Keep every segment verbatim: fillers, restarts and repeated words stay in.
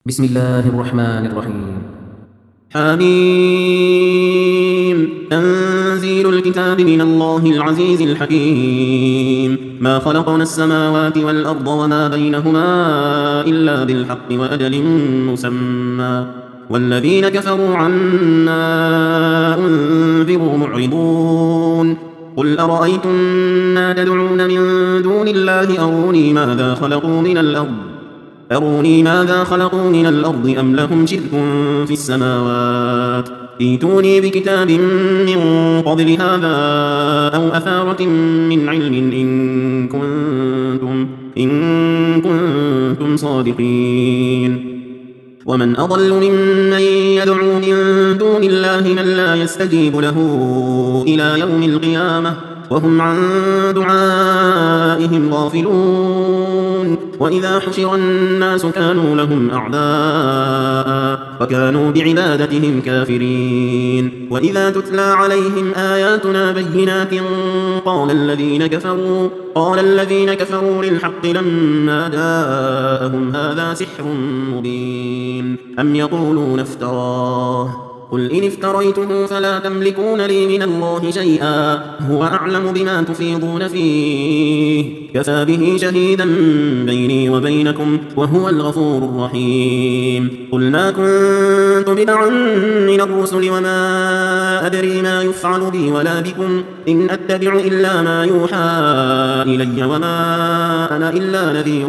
بسم الله الرحمن الرحيم. حميم تنزيل الكتاب من الله العزيز الحكيم. ما خلقنا السماوات والأرض وما بينهما إلا بالحق وأجل مسمى والذين كفروا عما أنذروا معرضون. قل أرأيتم ما تدعون من دون الله أروني ماذا خلقوا من الأرض أروني ماذا خلقوا من الأرض أم لهم شرك في السماوات ائتوني بكتاب من قبل هذا أو أثارة من علم إن كنتم, إن كنتم صادقين. ومن أضل ممن يدعو من دون الله من لا يستجيب له إلى يوم القيامة وهم عن دعائهم غافلون. وإذا حشر الناس كانوا لهم أعداء وكانوا بعبادتهم كافرين. وإذا تتلى عليهم آياتنا بينات قال الذين كفروا قال الذين كفروا للحق لما جاءهم هذا سحر مبين أم يقولون افتراه قل إن افتريته فلا تملكون لي من الله شيئا هو أعلم بما تفيضون فيه كفى به شهيدا بيني وبينكم وهو الغفور الرحيم. قل ما كنت بدعا من الرسل وما أدري ما يفعل بي ولا بكم إن أتبع إلا ما يوحى إلي وما أنا إلا نذير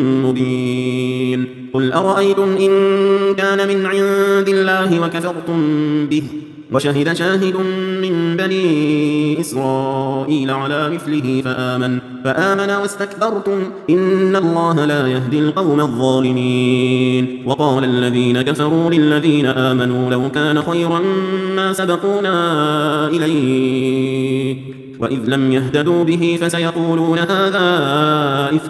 مبين. قل أرأيتم إن كان من عند الله وكفرتم به وشهد شاهد من بني إسرائيل على مثله فآمن, فآمن واستكبرتم إن الله لا يهدي القوم الظالمين. وقال الذين كفروا للذين آمنوا لو كان خيرا ما سبقونا إليه وإذ لم يهتدوا به فسيقولون هذا إفك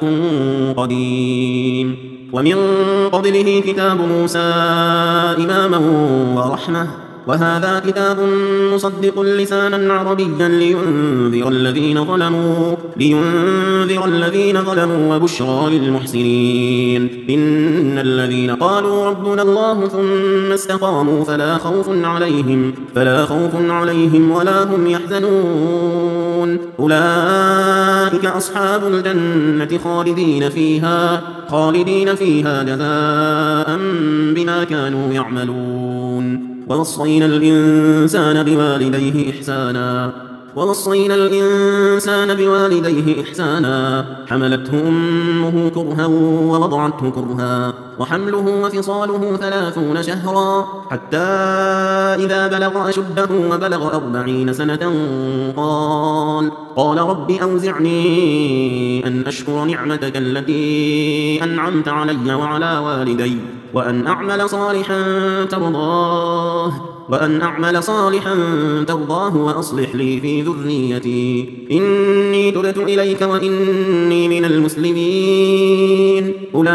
قديم. ومن قبله كتاب موسى إماما ورحمة وهذا كتاب مصدق لسانا عربيا لينذر الذين ظلموا لينذر الذين ظلموا وبشرى للمحسنين. إن الذين قالوا ربنا الله ثم استقاموا فلا خوف عليهم فلا خوف عليهم ولا هم يحزنون أولئك أصحاب الجنة خالدين فيها خالدين فيها جزاء بما كانوا يعملون. ووصينا الإنسان بوالديه إحسانا ووصينا الإنسان بوالديه إحسانا حملته أمه كرها ووضعته كرها وحمله وفصاله ثلاثون شهرا حتى إذا بلغ أشده وبلغ أربعين سنة قال قال رب أوزعني أن أشكر نعمتك التي أنعمت علي وعلى والدي وأن أعمل صالحا ترضاه وأن أعمل صالحا ترضاه وأصلح لي في ذريتي إني تبت إليك وإني من المسلمين.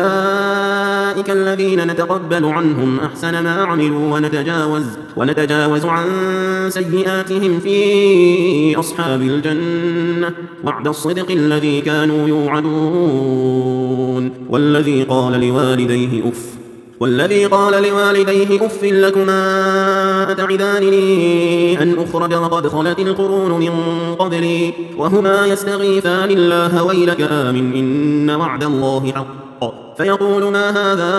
أولئك الذين نتقبل عنهم أحسن ما عملوا ونتجاوز, ونتجاوز عن سيئاتهم في أصحاب الجنة وعد الصدق الذي كانوا يوعدون. والذي قال لوالديه أف والذي قال لوالديه أف لكما أتعدانني أن أخرج وقد خلت القرون من قبلي وهما يستغيثان الله ويلك آمن إن وعد الله حق فيقول ما هذا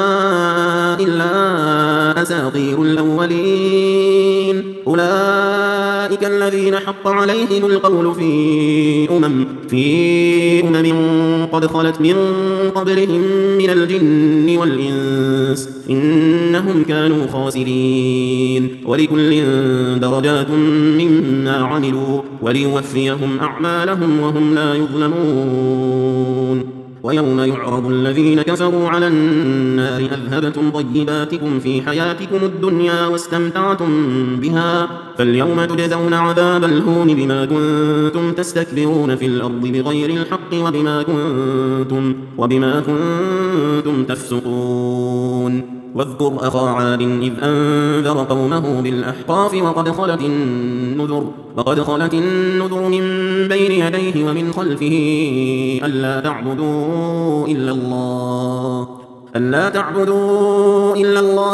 إلا أساطير الأولين. أولئك الذين حق عليهم القول في أمم في أمم قد خلت من قبلهم من الجن والإنس إنهم كانوا خاسرين. ولكل درجات مما عملوا وليوفيهم أعمالهم وهم لا يظلمون. ويوم يعرض الذين كفروا على النار أذهبتم طيباتكم في حياتكم الدنيا واستمتعتم بها فاليوم تجزون عذاب الهون بما كنتم تستكبرون في الأرض بغير الحق وبما كنتم, وبما كنتم تفسقون. واذكر أخا عاد إذ أنذر قومه بالأحقاف وقد خلت النذر وقد خلت النذر من بين يديه ومن خلفه ألا تعبدوا إلا الله ألا تعبدوا إلا الله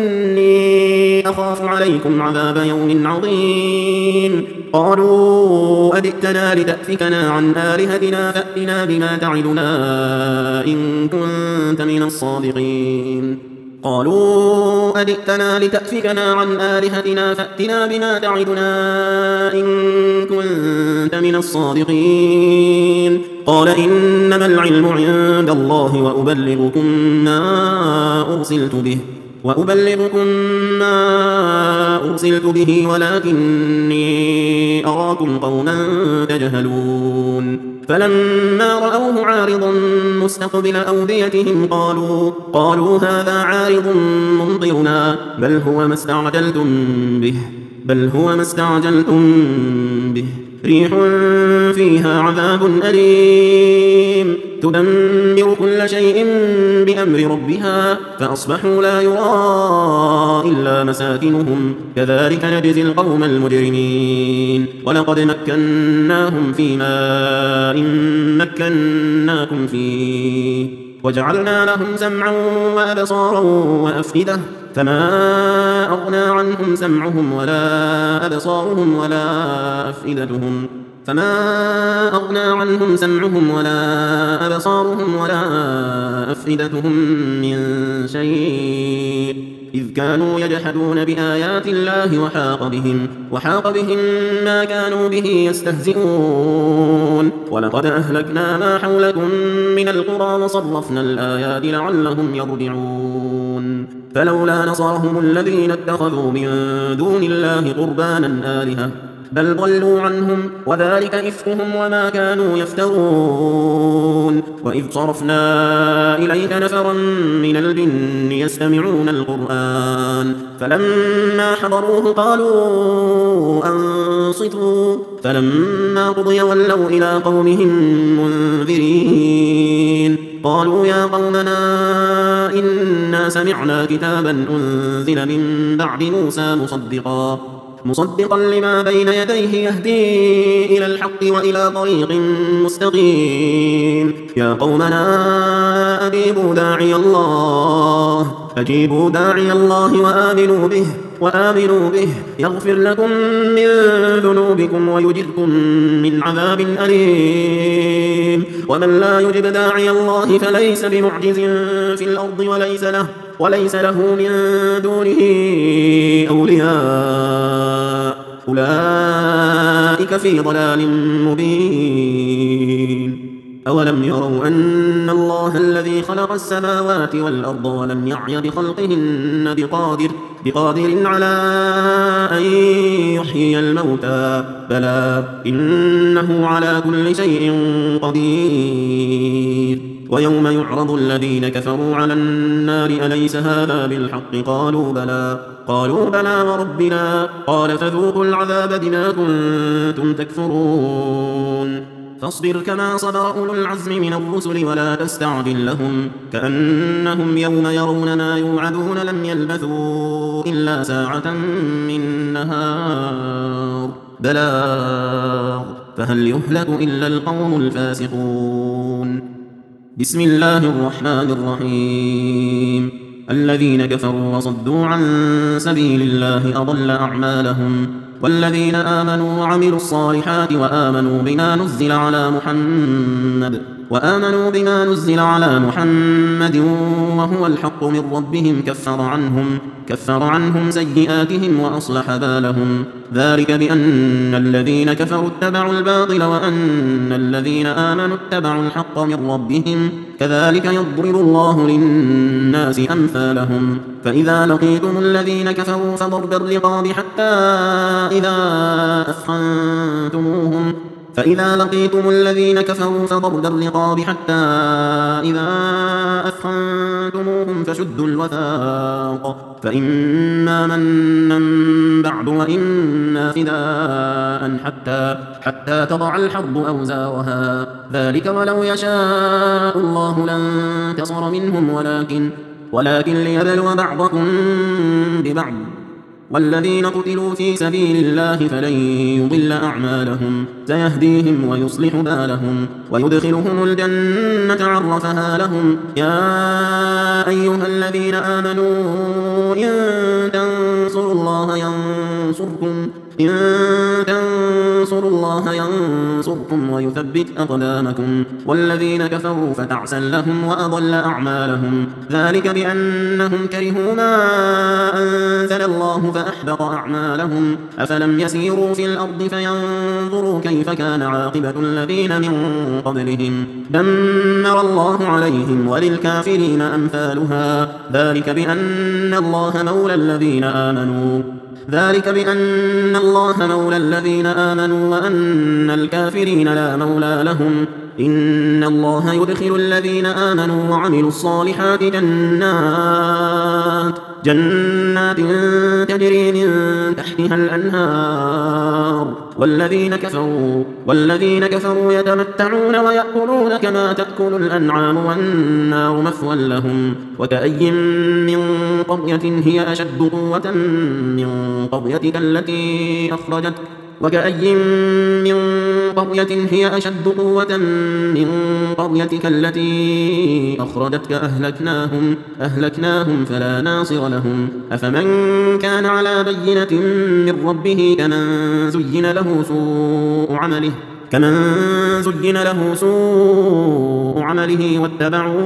إني أخاف عليكم عذاب يوم عظيم قالوا أجئتنا لتأفكنا عن آلهتنا فأتنا بما تعدنا إن كنت من الصادقين قالوا أجئتنا لتأفكنا عن آلهتنا فأتنا بما تعدنا إن كنت من الصادقين قال إنما العلم عند الله وأبلغكم ما أرسلت به وأبلغكم ما أرسلت به ولكني أراكم قوما تجهلون فلما رأوه عارضا مستقبل أوديتهم قالوا قالوا هذا عارض ممطرنا بل هو ما استعجلتم به بل هو ما استعجلتم به ريح فيها عذاب أليم تدمر كل شيء بأمر ربها فأصبحوا لا يرى إلا مساكنهم كذلك نجزي القوم المجرمين ولقد مكناهم في ماء مكناكم فيه وجعلنا لهم سمعا وأبصارا وأفئدة فما أغنى عنهم سمعهم ولا أبصارهم ولا أفئدتهم فما أغنى عنهم سمعهم ولا أبصارهم ولا أفئدتهم من شيء إذ كانوا يجحدون بآيات الله وحاق بهم وحاق بهم ما كانوا به يستهزئون ولقد أهلكنا ما حولكم من القرى وصرفنا الآيات لعلهم يرجعون فلولا نصرهم الذين اتخذوا من دون الله قربانا آلهة بل ضلوا عنهم وذلك إفكهم وما كانوا يفترون وإذ صرفنا إليك نفرا من الجن يستمعون القرآن فلما حضروه قالوا أنصتوا فلما قضي ولوا إلى قومهم منذرين قالوا يا قومنا إنا سمعنا كتابا أنزل من بعد موسى مصدقا مصدقا لما بين يديه يهدي إلى الحق وإلى طريق مستقيم يا قومنا أجيبوا داعي الله أجيبوا داعي الله وآمنوا به وآمنوا به يغفر لكم من ذنوبكم ويجركم من عذاب أليم ومن لا يجب داعي الله فليس بمعجز في الأرض وليس له وليس له من دونه أولياء أولئك في ضلال مبين أولم يروا أن الله الذي خلق السماوات والأرض ولم يعي بخلقهن بقادر, بقادر على أن يحيي الموتى بلى إنه على كل شيء قدير ويوم يعرض الذين كفروا على النار أليس هذا بالحق قالوا بلى قالوا بلى وربنا قال فذوقوا العذاب بما كنتم تكفرون فاصبر كما صبر أولو العزم من الرسل ولا تستعجل لهم كأنهم يوم يرون ما يوعدون لم يلبثوا إلا ساعة من نهار بلاغ فهل يهلك إلا القوم الفاسقون بسم الله الرحمن الرحيم الذين كفروا وصدوا عن سبيل الله أضل أعمالهم والذين آمنوا وعملوا الصالحات وآمنوا بما نزل على محمد وآمنوا بما نزل على محمد وهو الحق من ربهم كفر عنهم كفر عنهم سيئاتهم وأصلح بالهم ذلك بأن الذين كفروا اتبعوا الباطل وأن الذين آمنوا اتبعوا الحق من ربهم كذلك يضرب الله للناس أمثالهم فإذا لقيتم الذين كفروا فضرب الرقاب حتى إذا أثخنتموهم فإذا لقيتم الذين كفروا فضرب الرقاب حتى إذا أثخنتموهم فشدوا الوثاق فإما منا بعد وإما فداء حتى, حتى تضع الحرب أوزارها ذلك ولو يشاء الله لانتصر منهم ولكن, ولكن ليبلو بعضكم ببعض والذين قتلوا في سبيل الله فلن يضل أعمالهم سيهديهم ويصلح بالهم ويدخلهم الجنة عرفها لهم. يا أيها الذين آمنوا إن تنصروا الله ينصركم إن تنصروا الله ينصركم ويثبت أقدامكم والذين كفروا فتعسا لهم وأضل أعمالهم ذلك بأنهم كرهوا ما أنزل الله فأحبط أعمالهم. أفلم يسيروا في الأرض فينظروا كيف كان عاقبة الذين من قبلهم دمر الله عليهم وللكافرين أمثالها ذلك بأن الله مولى الذين آمنوا ذلك بأن الله مولى الذين آمنوا وأن الكافرين لا مولى لهم. إن الله يدخل الذين آمنوا وعملوا الصالحات جنات جنات تجري من تحتها الأنهار والذين كفروا والذين كفروا يتمتعون ويأكلون كما تأكل الأنعام والنار مثوى لهم. وكأي من قرية هي أشد قوة من قريتك التي أخرجتك وكأي من قرية هي أشد قوة من قريتك التي أخرجتك أهلكناهم أهلكناهم فلا ناصر لهم. أفمن كان على بينة من ربه كمن زين له سوء عمله كمن زين له سوء عمله واتبعوا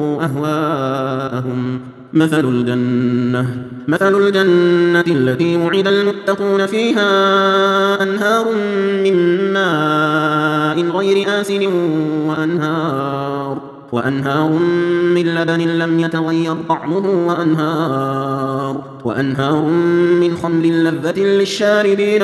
أهواءهم. مثل الجنة مثل الجنة التي وعد المتقون فيها أنهار من ماء غير آسن وأنهار وأنهار من لبن لم يتغير طعمه وأنهار وأنهار من خمر لذة للشاربين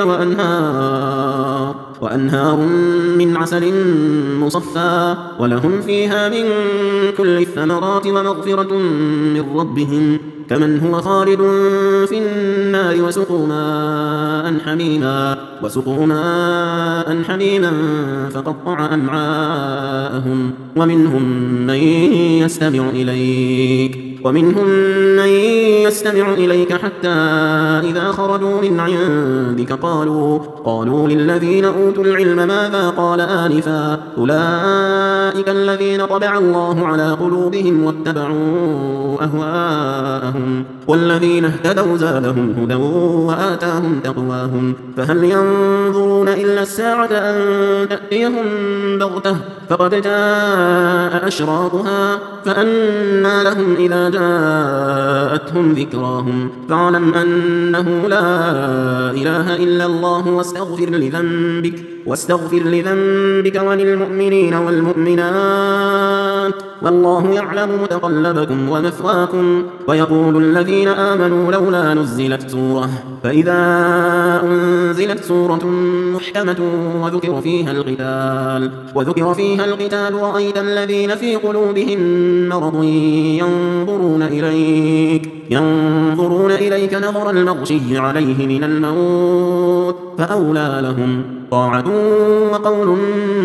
وأنهار وأنهار من عسل مصفى ولهم فيها من كل الثمرات ومغفرة من ربهم كمن هو خالد في النار وسقوا ماء حميما وسقوا ماء حميما فقطع أمعاءهم. ومنهم من يستمع إليك ومنهم من يستمع إليك حتى إذا خرجوا من عندك قالوا قالوا للذين أوتوا العلم ماذا قال آنفا أولئك الذين طبع الله على قلوبهم واتبعوا أهواءهم والذين اهتدوا زادهم هدى وآتاهم تقواهم. فهل ينظرون إلا الساعة أن تأتيهم بغتة فقد جاء أشراطها فأنى لهم إذا جاءتهم ذكراهم. فاعلم أنه لا إله إلا الله واستغفر لذنبك واستغفر لذنبك وللمؤمنين والمؤمنات والله يعلم متقلبكم ومثواكم. ويقول الذين آمنوا لولا نزلت سورة فإذا أنزلت سورة محكمة وذكر فيها القتال وذكر فيها القتال رأيت الذين في قلوبهم مرض ينظرون إليك ينظرون إليك نظر المغشي عليه من الموت فأولى لهم طاعة وقول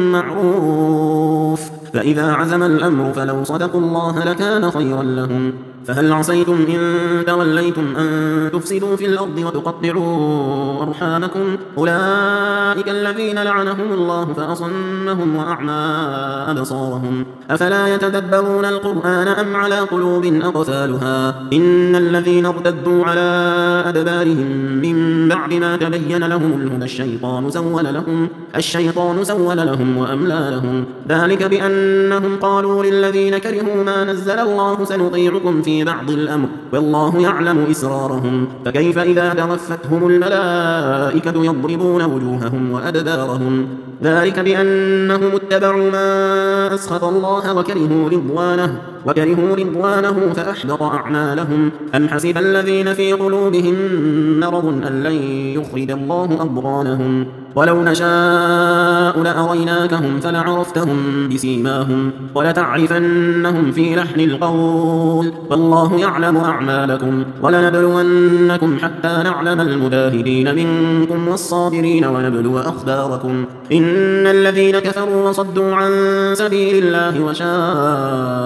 معروف. فإذا عزم الأمر فلو صدقوا الله لكان خيرا لهم. فهل عصيتم إن توليتم أن تفسدوا في الأرض وتقطعوا أرحامكم أولئك الذين لعنهم الله فأصمهم وأعمى أبصارهم أفلا يتدبرون القرآن أم على قلوب أقفالها. إن الذين ارتدوا على أدبارهم من بعد ما تبين لهم الهدى الشيطان سول لهم الشيطان سول لهم وأملى لهم ذلك بأنهم قالوا للذين كرهوا ما نزل الله سنطيعكم في بعض الأمر والله يعلم إسرارهم. فكيف إذا توفتهم الملائكة يضربون وجوههم وأدبارهم ذلك بأنهم اتبعوا ما أسخط الله وكرهوا رضوانه وكرهوا رضوانه فأحبط أعمالهم. أم حسب الذين في قلوبهم مرض أن لن يخرج الله أضغانهم ولو نشاء لأريناكهم فلعرفتهم بسيماهم ولتعرفنهم في لحن القول والله يعلم أعمالكم. ولنبلونكم حتى نعلم المجاهدين منكم والصابرين ونبلو أخباركم. إن الذين كفروا وصدوا عن سبيل الله وشاقوا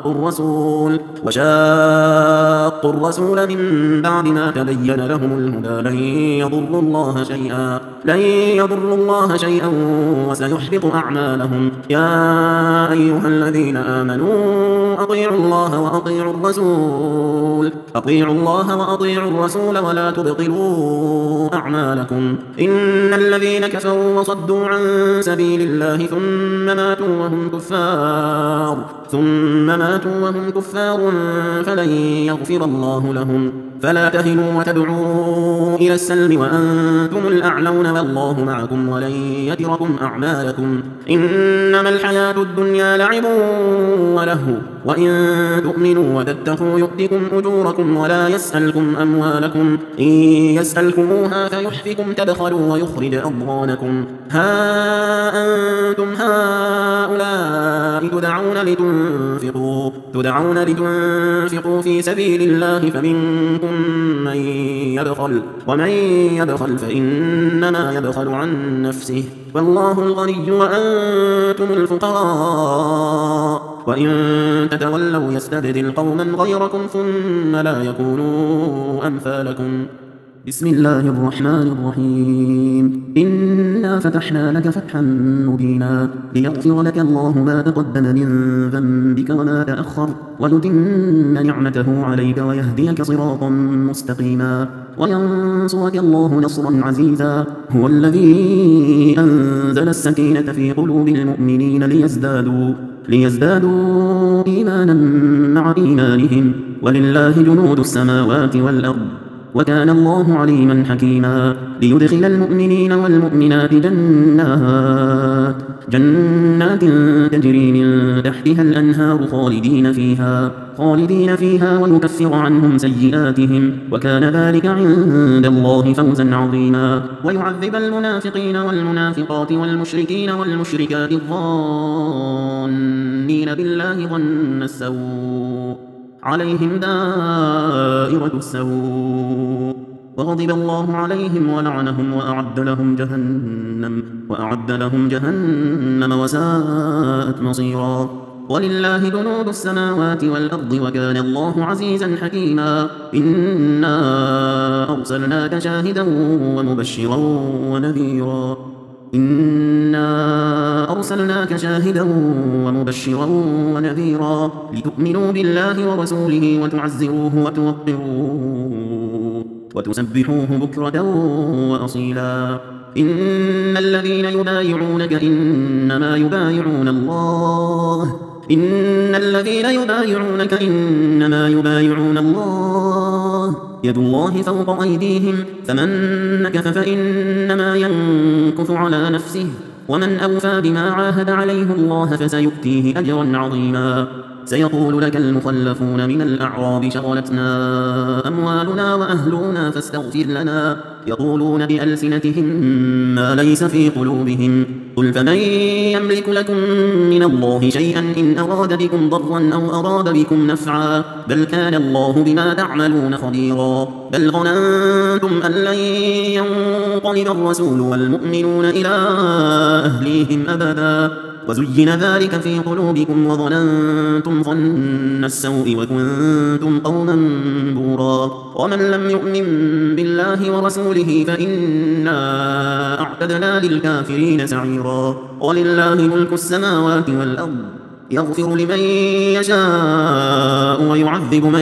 وشاقوا الرسول وشاقوا الرسول من بعد ما تبين لهم الهدى لن يضروا الله شيئا لن يضروا الله شيئا وسيحبط أعمالهم. يا أيها الذين آمنوا أطيعوا الله وأطيعوا الرسول أطيعوا الله وأطيعوا الرسول ولا تبطلوا أعمالكم. إن الذين كفروا وصدوا عن سبيل الله ثم ماتوا وهم كفار ثم ماتوا وهم كفار فلن يغفر الله لهم. فلا تهنوا وتدعوا إلى السلم وأنتم الأعلون والله معكم ولن يتركم أعمالكم. إنما الحياة الدنيا لعب ولهو وإن تؤمنوا وتتقوا يؤتكم أجوركم ولا يسألكم أموالكم إن يسألكموها فيحفكم تبخلوا ويخرج أضغانكم. ها أنتم هؤلاء تدعون لتنفقوا تدعون لتنفقوا في سبيل الله فمنكم من يبخل ومن يبخل فإنما يبخل عن نفسه والله الغني وأنتم الفقراء وإن تتولوا يستبدل قوما غيركم ثم لا يكونوا أمثالكم. بسم الله الرحمن الرحيم. إنا فتحنا لك فتحا مبينا ليغفر لك الله ما تقدم من ذنبك وما تأخر ويتم نعمته عليك ويهديك صراطا مستقيما وينصرك الله نصرا عزيزا. هو الذي أنزل السكينة في قلوب المؤمنين ليزدادوا ليزدادوا إيمانا مع إيمانهم ولله جنود السماوات والأرض وكان الله عليما حكيما. ليدخل المؤمنين والمؤمنات جنات جنات تجري من تحتها الأنهار خالدين فيها خالدين فيها ويكفر عنهم سيئاتهم وكان ذلك عند الله فوزا عظيما. ويعذب المنافقين والمنافقات والمشركين والمشركات الظانين بالله ظن السوء عليهم دائرة السوء وغضب الله عليهم ولعنهم وأعد لهم جهنم وأعد لهم جهنم وساءت مصيرا. ولله جنود السماوات والأرض وكان الله عزيزا حكيما. إنا أرسلناك شاهدا ومبشرا ونذيرا إنا أرسلناك شاهدا ومبشرا ونذيرا لتؤمنوا بالله ورسوله وتعزروه وتوقروه وتسبحوه بكرة وأصيلا. إن الذين يبايعونك إنما يبايعون الله إن الذين يبايعونك إنما يبايعون الله يد الله فوق أيديهم فمن نكث فإنما ينكث على نفسه ومن أوفى بما عاهد عليه الله فسيؤتيه أجرا عظيما. سيقول لك المخلفون من الأعراب شغلتنا أموالنا وأهلنا فاستغفر لنا يقولون بألسنتهم ما ليس في قلوبهم قل فمن يملك لكم من الله شيئا إن أراد بكم ضرا أو أراد بكم نفعا بل كان الله بما تعملون خبيرا. بل ظننتم أن لن ينقلب الرسول والمؤمنون إلى أهليهم أبدا وزين ذلك في قلوبكم وظننتم ظن السوء وكنتم قوما بورا. ومن لم يؤمن بالله ورسوله فإنا أعتدنا للكافرين سعيرا. ولله ملك السماوات والأرض يغفر لمن يشاء ويعذب من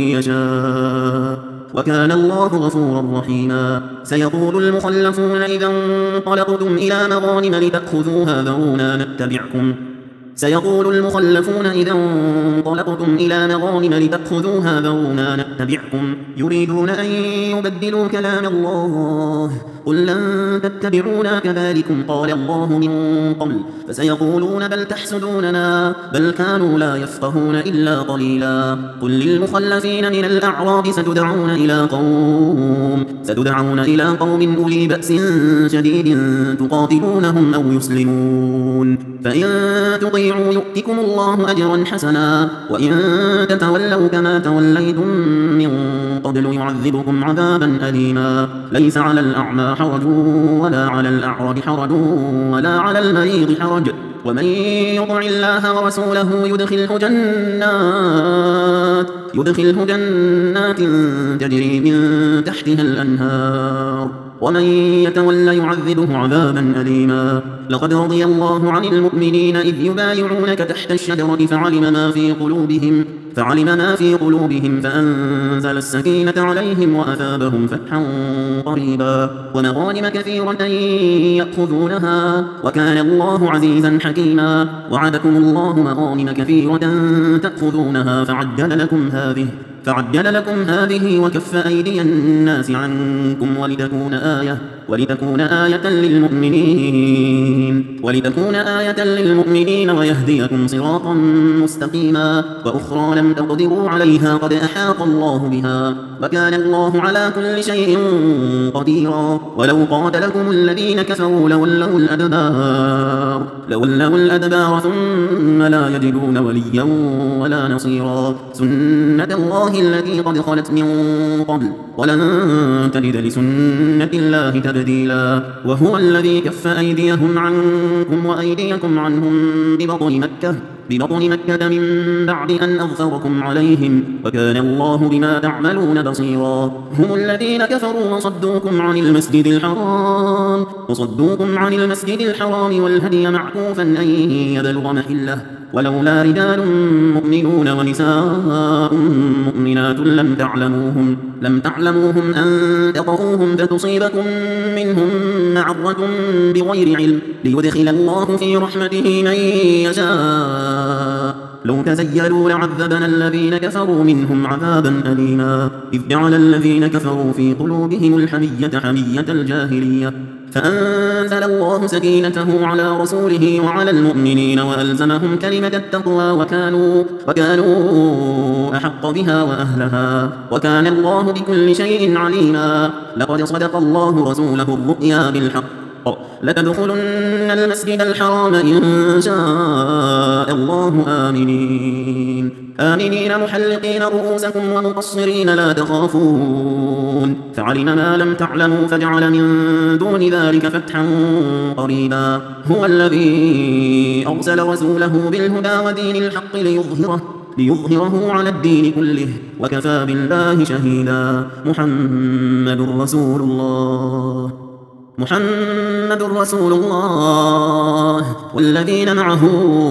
يشاء وكان الله غفورا رحيما. سيقول المخلفون إذا انطلقتم إلى مغانم لتأخذوها ذرونا نتبعكم سيقول المخلفون إذا انطلقتم إلى مغانم لتأخذوها ذرونا نتبعكم يريدون أن يبدلوا كلام الله قل لن تتبعونا كذلكم قال الله من قبل فسيقولون بل تحسدوننا بل كانوا لا يفقهون إلا قليلا. قل للمخلفين من الأعراب ستدعون إلى قوم ستدعون إلى قوم أولي بأس شديد تقاتلونهم أو يسلمون فإن تطيعوا يؤتكم الله أجرا حسنا وإن تتولوا كما توليتم من قبل يعذبكم عذابا أليما ليس على الأعمى حرج ولا على الأعرج حرج ولا على المريض حرج ومن يطع الله ورسوله يدخله جنات يدخله جنات تجري من تحتها الأنهار ومن يتولى يعذبه عذابا أليما لقد رضي الله عن المؤمنين إذ يبايعونك تحت الشجرة فعلم ما في قلوبهم فعلم ما في قلوبهم فأنزل السكينة عليهم وأثابهم فتحا قريبا ومغانم كثيرة يأخذونها وكان الله عزيزا حكيما وعدكم الله مغانم كثيرة تأخذونها فعجل لكم هذه فعجل لكم هذه وكف أيدي الناس عنكم ولتكون آية ولتكون آية للمؤمنين ولتكون آية للمؤمنين ويهديكم صراطا مستقيما وأخرى لم تقدروا عليها قد أحاط الله بها وكان الله على كل شيء قديرا ولو قاتلكم الذين كفروا لولوا الأدبار لولوا الأدبار ثم لا يجدون وليا ولا نصيرا سنة الله التي قد خلت من قبل ولن تجد لسنة الله تبديلا وهو الذي كف أيديهم عنكم وأيديكم عنهم ببطن مكة ببطن مكة من بعد أن أظفركم عليهم وكان الله بما تعملون بصيرا هم الذين كفروا وصدوكم عن المسجد الحرام وصدوكم عن المسجد الحرام والهدي معكوفا أن يبلغ محله ولولا رجال مؤمنون ونساء مؤمنات لم تعلموهم لم تعلموهم أن تطؤوهم فتصيبكم منهم معرة بغير علم ليدخل الله في رحمته من يشاء لو تزيلوا لعذبنا الذين كفروا منهم عذابا أليما إذ جعل الذين كفروا في قلوبهم الحمية حمية الجاهلية فأنزل الله سكينته على رسوله وعلى المؤمنين وألزمهم كلمة التقوى وكانوا, وكانوا أحق بها وأهلها وكان الله بكل شيء عليما لقد صدق الله رسوله الرؤيا بالحق لتدخلن المسجد الحرام إن شاء الله آمنين آمنين محلقين رؤوسكم ومقصرين لا تخافون فعلم ما لم تعلموا فجعل من دون ذلك فتحا قريبا هو الذي أرسل رسوله بالهدى ودين الحق ليظهره ليظهره على الدين كله وكفى بالله شهيدا محمد رسول الله محمد رسول الله والذين معه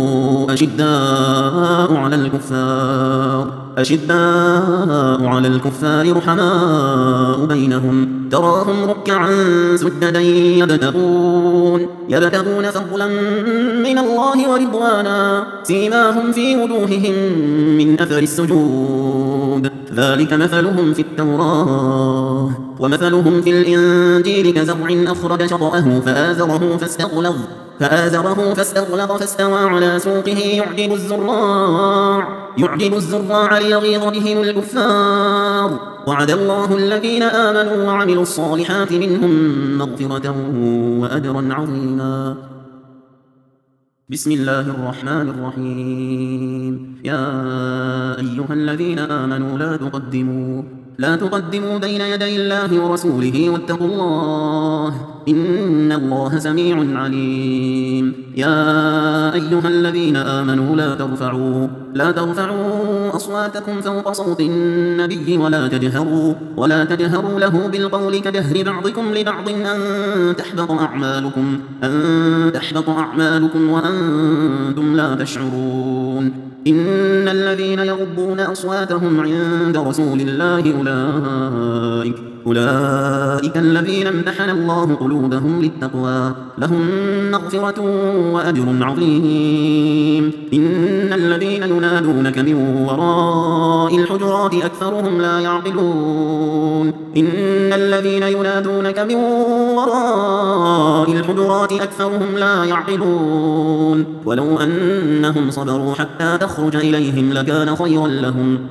أشداء على الكفار أشداء على الكفار رحماء بينهم تراهم ركعا سجدا يبتغون يبتغون فضلا من الله ورضوانا سيماهم في وجوههم من أثر السجود ذلك مثلهم في التوراة ومثلهم في الإنجيل كزرع أخرج شطأه فآزره فاستغلظ فآزره فاستغلظ فاستوى على سوقه يعجب الزراع يعجب الزراع ليغيظ بهم الكفار وعد الله الذين آمنوا وعملوا الصالحات منهم مغفرة وأجرا عظيما بسم الله الرحمن الرحيم يا أيها الذين آمنوا لا تقدموا لا تقدموا بين يدي الله ورسوله واتقوا الله إن الله سميع عليم يا أيها الذين آمنوا لا ترفعوا لا ترفعوا أصواتكم فوق صوت النبي ولا تجهروا ولا تجهروا له بالقول كجهر بعضكم لبعض أن تحبط أعمالكم أن تحبط أعمالكم وأنتم لا تشعرون إن الذين يغضون أصواتهم عند رسول الله أولئك أولئك الذين امتحن الله قلوبهم للتقوى لهم مغفرة وأجر عظيم إن الذين ينادونك من وراء الحجرات أكثرهم لا يعقلون إن الذين ينادونك من وراء الحجرات أكثرهم لا يعقلون ولو أنهم صبروا حتى تخرج إليهم لكان خيرا لهم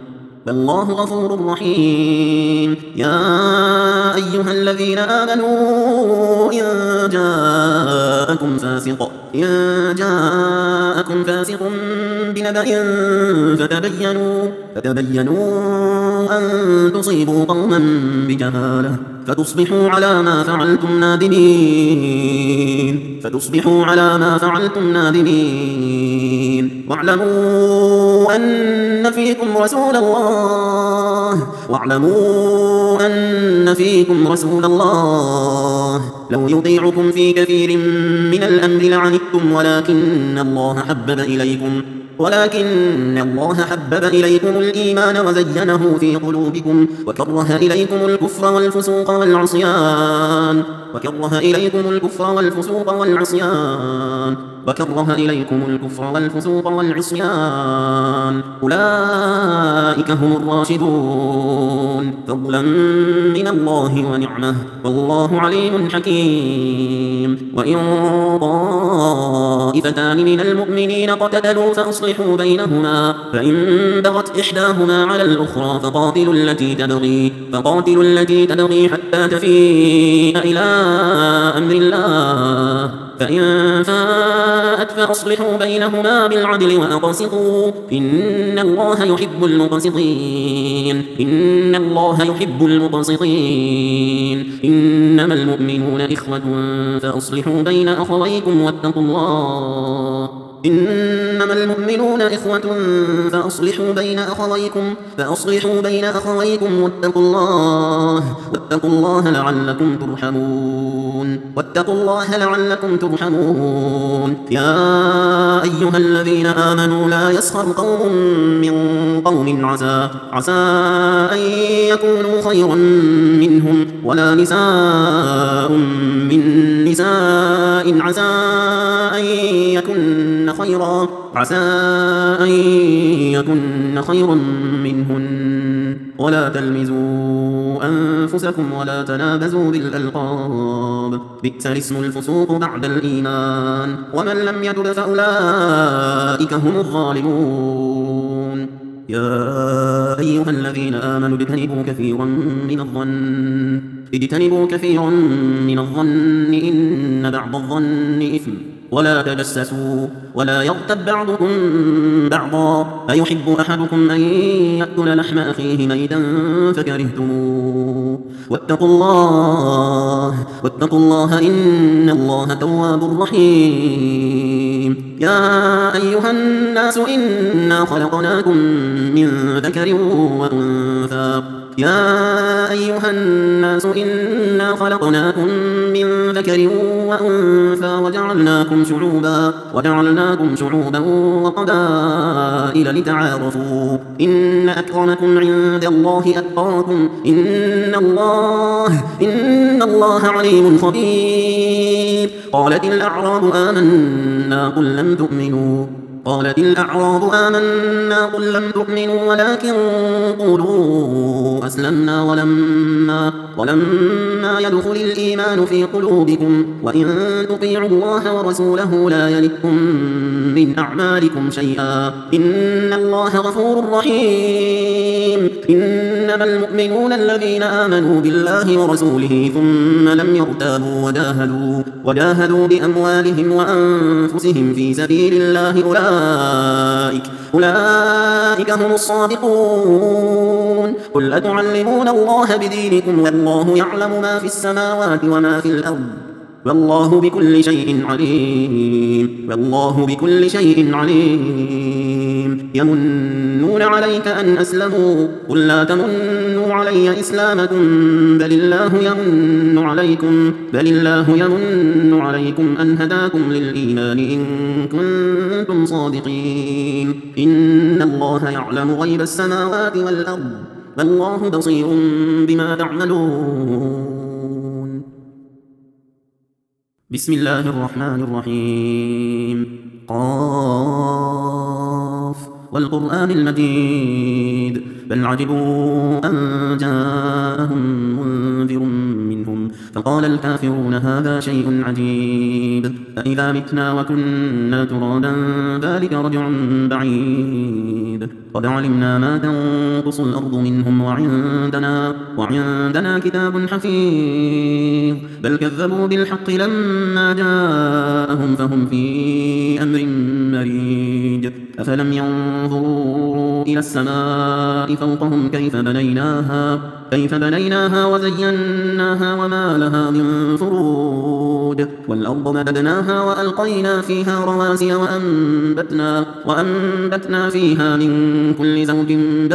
فالله غفور رحيم. يا أيها الذين آمنوا إن جاءكم فاسق إن جاءكم فاسق بنبأ فتبينوا فتبينوا أن تصيبوا قوما بجهالة فتصبحوا على ما فعلتم نادمين فتصبحوا على ما فعلتم نادمين واعلموا أن فيكم رسول الله واعلموا أن فيكم رسول الله لو يطيعكم في كثير من الأمر لعنتم ولكن الله حبب إليكم ولكن الله حبب إليكم الإيمان وزينه في قلوبكم وكره إليكم الكفر والفسوق والعصيان وكره إليكم الكفر والفسوق والعصيان وكره إليكم الكفر والفسوق والعصيان أولئك هم الراشدون فضلا من الله ونعمه والله عليم حكيم. وإن طائفتان من المؤمنين اقتتلوا فأصلحوا بينهما فإن بغت إحداهما على الأخرى فقاتلوا التي تبغي فقاتلوا التي تبغي حتى تفيء إلى أمر الله فإن فاءت فأصلحوا بينهما بالعدل وأقسطوا إن الله يحب المقسطين إن الله يحب المقسطين إنما المؤمنون إخوة فأصلحوا بين أخويكم واتقوا الله إنما المؤمنون إخوة فأصلحوا بين أخويكم فأصلحوا بين أخويكم واتقوا الله واتقوا الله لعلكم ترحمون واتقوا الله لعلكم ترحمون. يا أيها الذين آمنوا لا يسخر قوم من قوم عسى عسى أن يكونوا خيرا منهم ولا نساء من نساء عسى أن يكن خيرا عسى أن يكن خيرا منهن ولا تلمزوا أنفسكم ولا تنابزوا بالألقاب بئس الاسم الفسوق بعد الإيمان ومن لم يتب فأولئك هم الظالمون. يا أيها الذين آمنوا اجتنبوا كثيرا من الظن اجتنبوا كثيرا من الظن إن بعض الظن إثم ولا تجسسوا ولا يغتب بعضكم بعضا أيحب أحدكم أن يأكل لحم أخيه ميتا فكرهتموه واتقوا الله واتقوا الله إن الله تواب رحيم. يا أيها الناس إنا خلقناكم من ذكر وأنثى يا أيها الناس إنا خلقناكم من ذكر وأنثى وجعلناكم شعوبا وجعلناكم شعوبا وقبائل لتعارفوا إن أكرمكم عند الله أتقاكم إن الله إن الله عليم خبير. قالت الأعراب آمنا قل لم تؤمنوا قالت الأعراب آمنا قل لم تؤمنوا ولكن قولوا أسلمنا ولما, ولما يدخل الإيمان في قلوبكم وإن تطيعوا الله ورسوله لا يلتكم من أعمالكم شيئا إن الله غفور رحيم. إنما المؤمنون الذين آمنوا بالله ورسوله ثم لم يرتابوا وجاهدوا, وجاهدوا بأموالهم وأنفسهم في سبيل الله أولئك أولئك, أولئك هم الصادقون. قل أتعلمون الله بدينكم والله يعلم ما في السماوات وما في الأرض والله بكل شيء عليم والله بكل شيء عليم. يمنون عليك أن أسلموا قل لا تمنوا علي إسلامكم بل الله يمن عليكم بل الله يمن عليكم أن هداكم للإيمان إن كنتم صادقين. إن الله يعلم غيب السماوات والأرض والله بصير بما تعملون. بسم الله الرحمن الرحيم. قاف والقرآن المجيد بل عجبوا أن جاءهم منذر منهم فقال الكافرون هذا شيء عجيب أإذا متنا وكنا ترابا ذلك رجع بعيد قد علمنا ما تنقص الأرض منهم وعندنا, وعندنا كتاب حفيظ بل كذبوا بالحق لما جاءهم فهم في أمر مريج أفلم ينظروا إلى السماء فوقهم كيف بنيناها كيف بنيناها وزيناها وما لها من فروج والأرض مددناها وألقينا فيها رواسي وأنبتنا, وأنبتنا فيها من كل زوج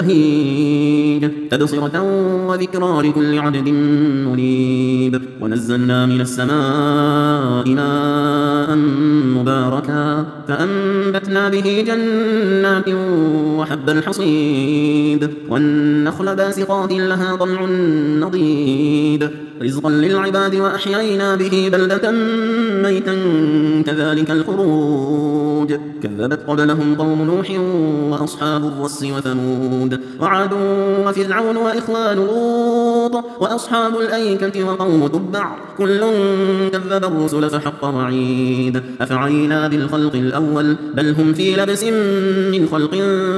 بهيج تبصرة وذكرى لكل عبد منيب ونزلنا من السماء ماء مباركا فأنبتنا به جنات وحب الحصيد والنخل باسقات لها طلع نضيد رزقا للعباد وأحيينا به بلدة ميتا كذلك الخروج كذبت قبلهم قوم نوح وأصحاب الرس وثمود وعاد وفرعون وإخوان لوط وأصحاب الأيكة وقوم تبع كل كذب الرسل فحق وعيد أفعينا بالخلق الأول بل هم في لبس من خلق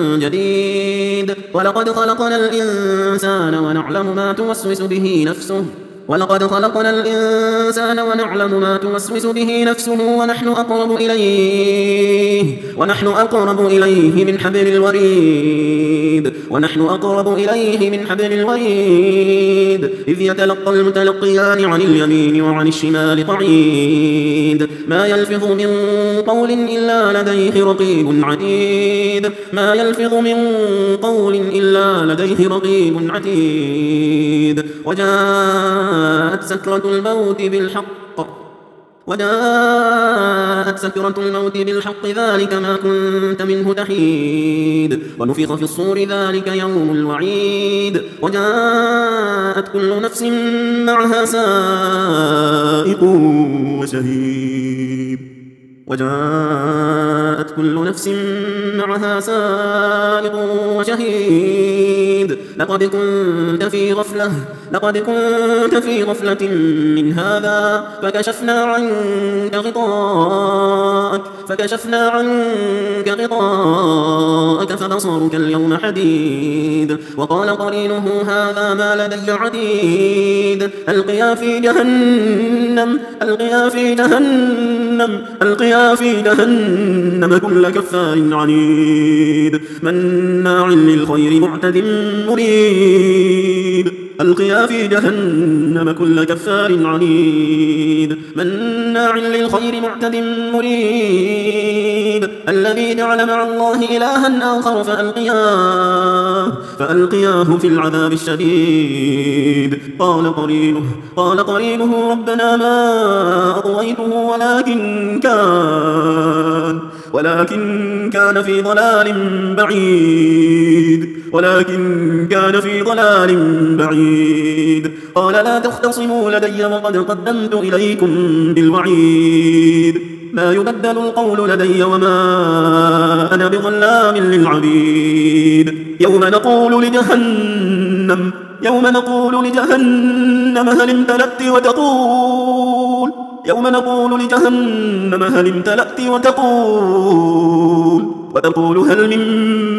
جديد ولقد خلقنا الإنسان ونعلم ما توسوس به نفسه ولقد خلقنا الإنسان ونعلم ما توسوس به نفسه ونحن أقرب إليه ونحن أقرب إليه من حبل الوريد ونحن أقرب إليه من حبل الوريد إذ يتلقى المتلقيان عن اليمين وعن الشمال قعيد ما يلفظ من قول إلا لديه رقيب عتيد ما يلفظ من قول إلا لديه رقيب عتيد وجاء وجاءت سكرة الموت بالحق وجاءت سكرة الموت بالحق ذلك ما كنت منه تحيد ونفخ في الصور ذلك يوم الوعيد وجاءت كل نفس معها سائق وشهيد وجاءت كل نفس معها سائق وشهيد لقد كنت في غفلة لقد كنت في غفلة من هذا فكشفنا عنك غطاءك فكشفنا عنك غطاءك فبصرك اليوم حديد وقال قرينه هذا ما لدي عتيد ألقيا في جهنم ألقيا في جهنم ألقيا في جهنم كل كفار عنيد مناع للخير معتد مريب ألقيا في جهنم كل كفار عنيد مناع للخير معتد مريب الذي جعل مع الله إلها آخر فألقياه فألقياه في العذاب الشديد قال قرينه قال قرينه ربنا ما أطويته ولكن كان ولكن كان في ضلال بعيد ولكن كان في ضلال بعيد قال لا تختصموا لدي وقد قدمت إليكم بالوعيد ما يبدل القول لدي وما أنا بظلام للعبيد يوم نقول لجهنم يوم نقول لجهنم هل امتلأت وتقول يوم نقول لجهنم هل امتلأت وتقول وتقول هل من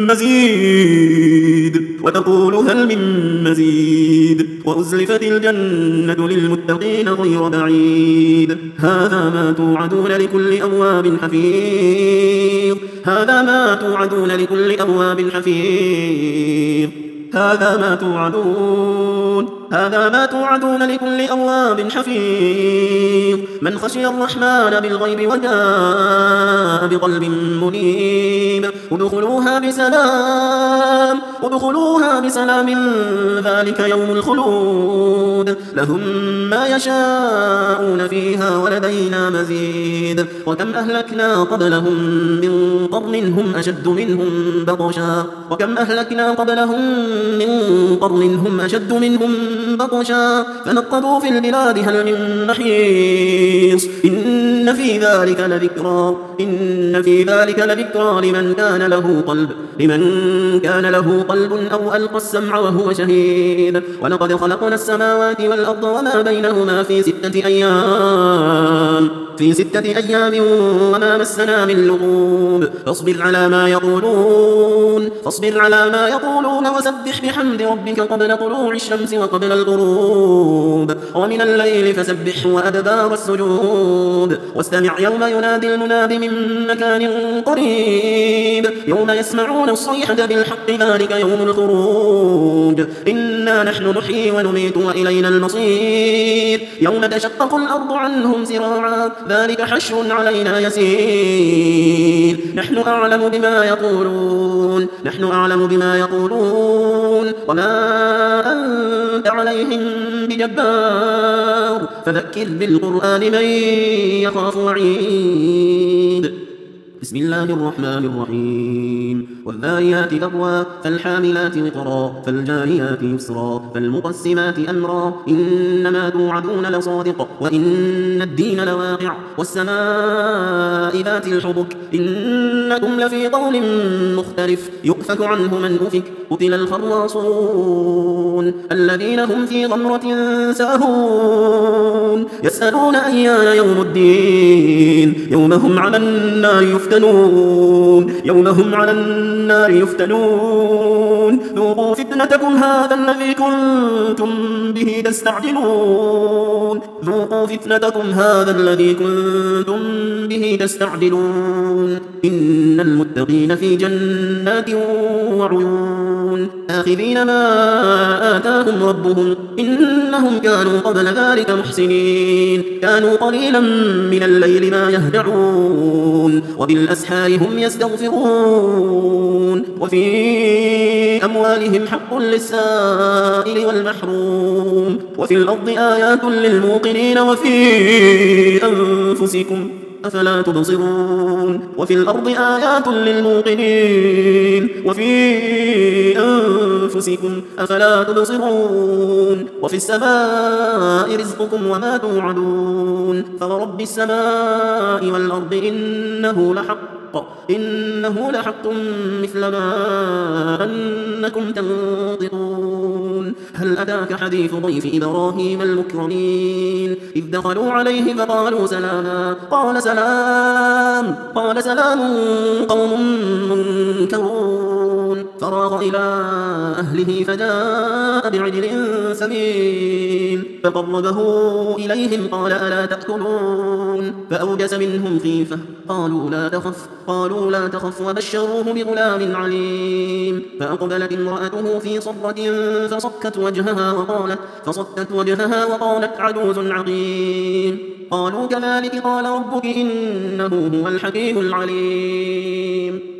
مزيد وتقول هل من مزيد وأزلفت الجنة للمتقين غير بعيد هذا ما توعدون لكل أواب حفيظ هذا ما توعدون لكل أواب حفيظ هذا ما توعدون هذا ما توعدون لكل أواب حفيظ من خشي الرحمن بالغيب وجاء بقلب منيب ادخلوها بسلام ادخلوها بسلام ذلك يوم الخلود لهم ما يشاءون فيها ولدينا مزيد وكم أهلكنا قبلهم من قرن هم أشد منهم بطشا وكم أهلكنا قبلهم من قرن هم أشد منهم بطشا فنقبوا في البلاد هل من محيص إن في ذلك لذكرى إن في ذلك لذكرى لمن كان له قلب لمن كان له قلب أو ألقى السمع وهو شهيد ولقد خلقنا السماوات والأرض وما بينهما في ستة أيام في ستة أيام وما مسنا من لغوب فاصبر على ما يقولون فاصبر على ما يقولون وسبح بحمد ربك قبل طلوع الشمس وقبل الغروب ومن الليل فسبح وأدبار السجود واستمع يوم ينادي المناد من مكان قريب يوم يسمعون الصيحة بالحق ذلك يوم الخروج إنا نحن نحيي ونميت وإلينا المصير يوم تشقق الأرض عنهم سراعا ذلك حشر علينا يسير نحن أعلم بما يقولون نحن أعلم بما يقولون وما أنت عليهم بجبار فذكر بالقرآن من يخاف وعيد بسم الله الرحمن الرحيم والذاريات ذروا فالحاملات وقرا فالجاريات يسرا فالمقسمات أمرا إنما توعدون لصادق وإن الدين لواقع والسماء ذات الحبك إنكم لفي قول مختلف يؤفك عنه من أفك قتل الخراصون الذين هم في غمرة ساهون يسألون أيان يوم الدين يوم هم على النار يفتنون يوم هم على النار يفتنون ذوقوا فتنتكم هذا الذي كنتم به تستعجلون ذوقوا فتنتكم هذا الذي كنتم به تستعجلون إن المتقين في جنات وعيون آخذين ما آتاهم ربهم إنهم كانوا قبل ذلك محسنين كانوا قليلا من الليل ما يهجعون وبالأسحار هم يستغفرون وفي أموالهم حق للسائل والمحروم وفي الأرض آيات للموقنين وفي أنفسكم أفلا تبصرون وفي الأرض آيات للموقنين وفي أنفسكم أفلا تبصرون وفي السماء رزقكم وما توعدون فرب السماء والأرض إنه لحق إنه لحق مثل ما أنكم تنطقون هل أتاك حديث ضيف إبراهيم المكرمين إذ دخلوا عليه فقالوا سلاما قال سلام قال سلام قوم منكرون فراغ إلى أهله فجاء بعجل سمين فقربه إليهم قال ألا تأكلون فأوجس منهم خيفة قالوا لا تخف قالوا لا تخف وبشروه بغلام عليم فأقبلت امرأته في صرة فصكت وجهها وقالت فصكت وجهها وقالت عجوز عقيم قالوا كذلك قال ربك إنه هو الحكيم العليم